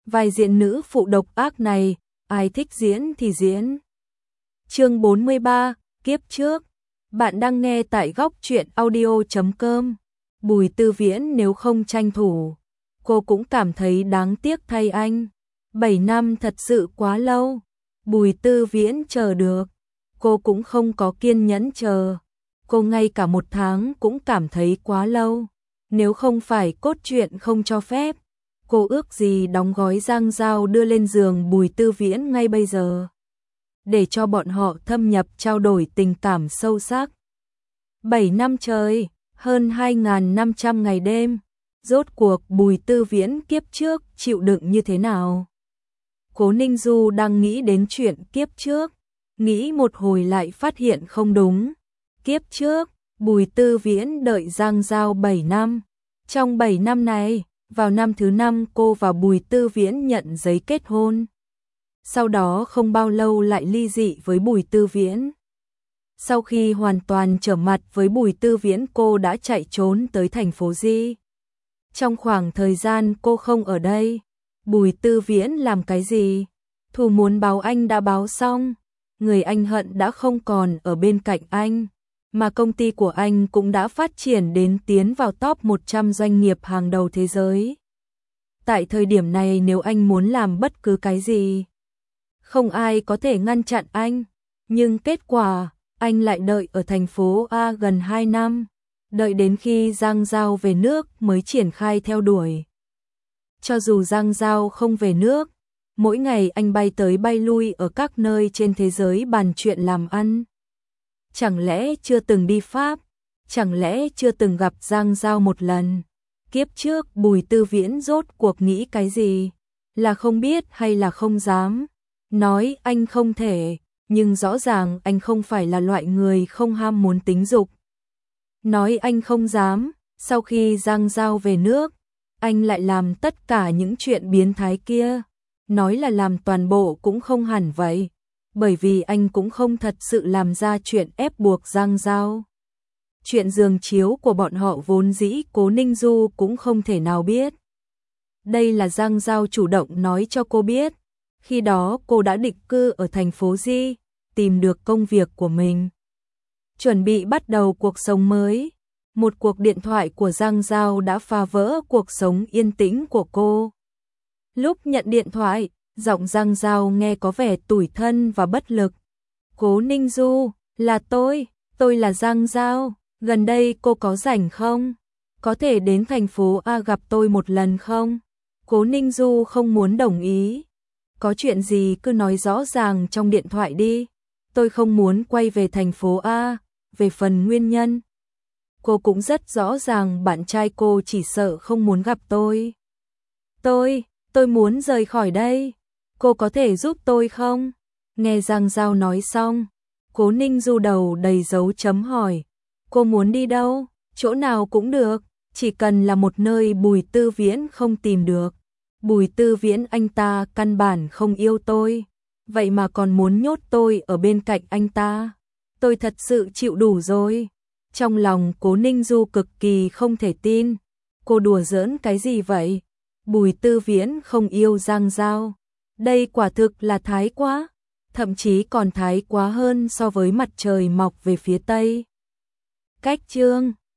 vai diễn nữ phụ độc ác này, ai thích diễn thì diễn. Chương 43, kiếp trước. Bạn đang nghe tại góc truyện audio.com. Bùi Tư Viễn nếu không tranh thủ, cô cũng cảm thấy đáng tiếc thay anh. 7 năm thật sự quá lâu. Bùi Tư Viễn chờ được, cô cũng không có kiên nhẫn chờ. Cô ngay cả 1 tháng cũng cảm thấy quá lâu. Nếu không phải cốt truyện không cho phép, cô ước gì đóng gói Giang Giao đưa lên giường Bùi Tư Viễn ngay bây giờ, để cho bọn họ thâm nhập trao đổi tình cảm sâu sắc. 7 năm trời, hơn 2.500 ngày đêm, rốt cuộc Bùi Tư Viễn kiếp trước chịu đựng như thế nào? Cố Ninh Du đang nghĩ đến chuyện kiếp trước, nghĩ một hồi lại phát hiện không đúng. Kiếp trước, Bùi Tư Viễn đợi Giang Giao 7 năm. Trong 7 năm này, vào năm thứ 5 cô và Bùi Tư Viễn nhận giấy kết hôn. Sau đó không bao lâu lại ly dị với Bùi Tư Viễn. Sau khi hoàn toàn trở mặt với Bùi Tư Viễn, cô đã chạy trốn tới thành phố Di. Trong khoảng thời gian cô không ở đây, Bùi Tư Viễn làm cái gì? Thù muốn báo anh đã báo xong, người anh hận đã không còn ở bên cạnh anh, mà công ty của anh cũng đã phát triển đến tiến vào top 100 doanh nghiệp hàng đầu thế giới. Tại thời điểm này nếu anh muốn làm bất cứ cái gì, không ai có thể ngăn chặn anh, nhưng kết quả, anh lại đợi ở thành phố A gần 2 năm, đợi đến khi Giang Giao về nước mới triển khai theo đuổi. Cho dù Giang Giao không về nước, mỗi ngày anh bay tới bay lui ở các nơi trên thế giới bàn chuyện làm ăn. Chẳng lẽ chưa từng đi Pháp, chẳng lẽ chưa từng gặp Giang Giao một lần? Kiếp trước Bùi Tư Viễn rốt cuộc nghĩ cái gì? Là không biết hay là không dám? Nói anh không thể, nhưng rõ ràng anh không phải là loại người không ham muốn tính dục. Nói anh không dám, sau khi Giang Giao về nước, anh lại làm tất cả những chuyện biến thái kia. Nói là làm toàn bộ cũng không hẳn vậy, bởi vì anh cũng không thật sự làm ra chuyện ép buộc Giang Giao. Chuyện giường chiếu của bọn họ vốn dĩ Cố Ninh Du cũng không thể nào biết. Đây là Giang Giao chủ động nói cho cô biết. Khi đó cô đã định cư ở thành phố Di, tìm được công việc của mình, chuẩn bị bắt đầu cuộc sống mới. Một cuộc điện thoại của Giang Giao đã phá vỡ cuộc sống yên tĩnh của cô. Lúc nhận điện thoại, giọng Giang Giao nghe có vẻ tủi thân và bất lực. Cố Ninh Du, là tôi là Giang Giao, gần đây cô có rảnh không? Có thể đến thành phố A gặp tôi một lần không? Cố Ninh Du không muốn đồng ý. Có chuyện gì cứ nói rõ ràng trong điện thoại đi. Tôi không muốn quay về thành phố A, về phần nguyên nhân. Cô cũng rất rõ ràng bạn trai cô chỉ sợ không muốn gặp tôi. Tôi muốn rời khỏi đây. Cô có thể giúp tôi không? Nghe Giang Giao nói xong, Cố Ninh Du đầu đầy dấu chấm hỏi. Cô muốn đi đâu? Chỗ nào cũng được, chỉ cần là một nơi Bùi Tư Viễn không tìm được. Bùi Tư Viễn anh ta căn bản không yêu tôi, vậy mà còn muốn nhốt tôi ở bên cạnh anh ta. Tôi thật sự chịu đủ rồi. Trong lòng Cố Ninh Du cực kỳ không thể tin. Cô đùa giỡn cái gì vậy? Bùi Tư Viễn không yêu Giang Giao. Đây quả thực là thái quá, thậm chí còn thái quá hơn so với mặt trời mọc về phía Tây. Cách chương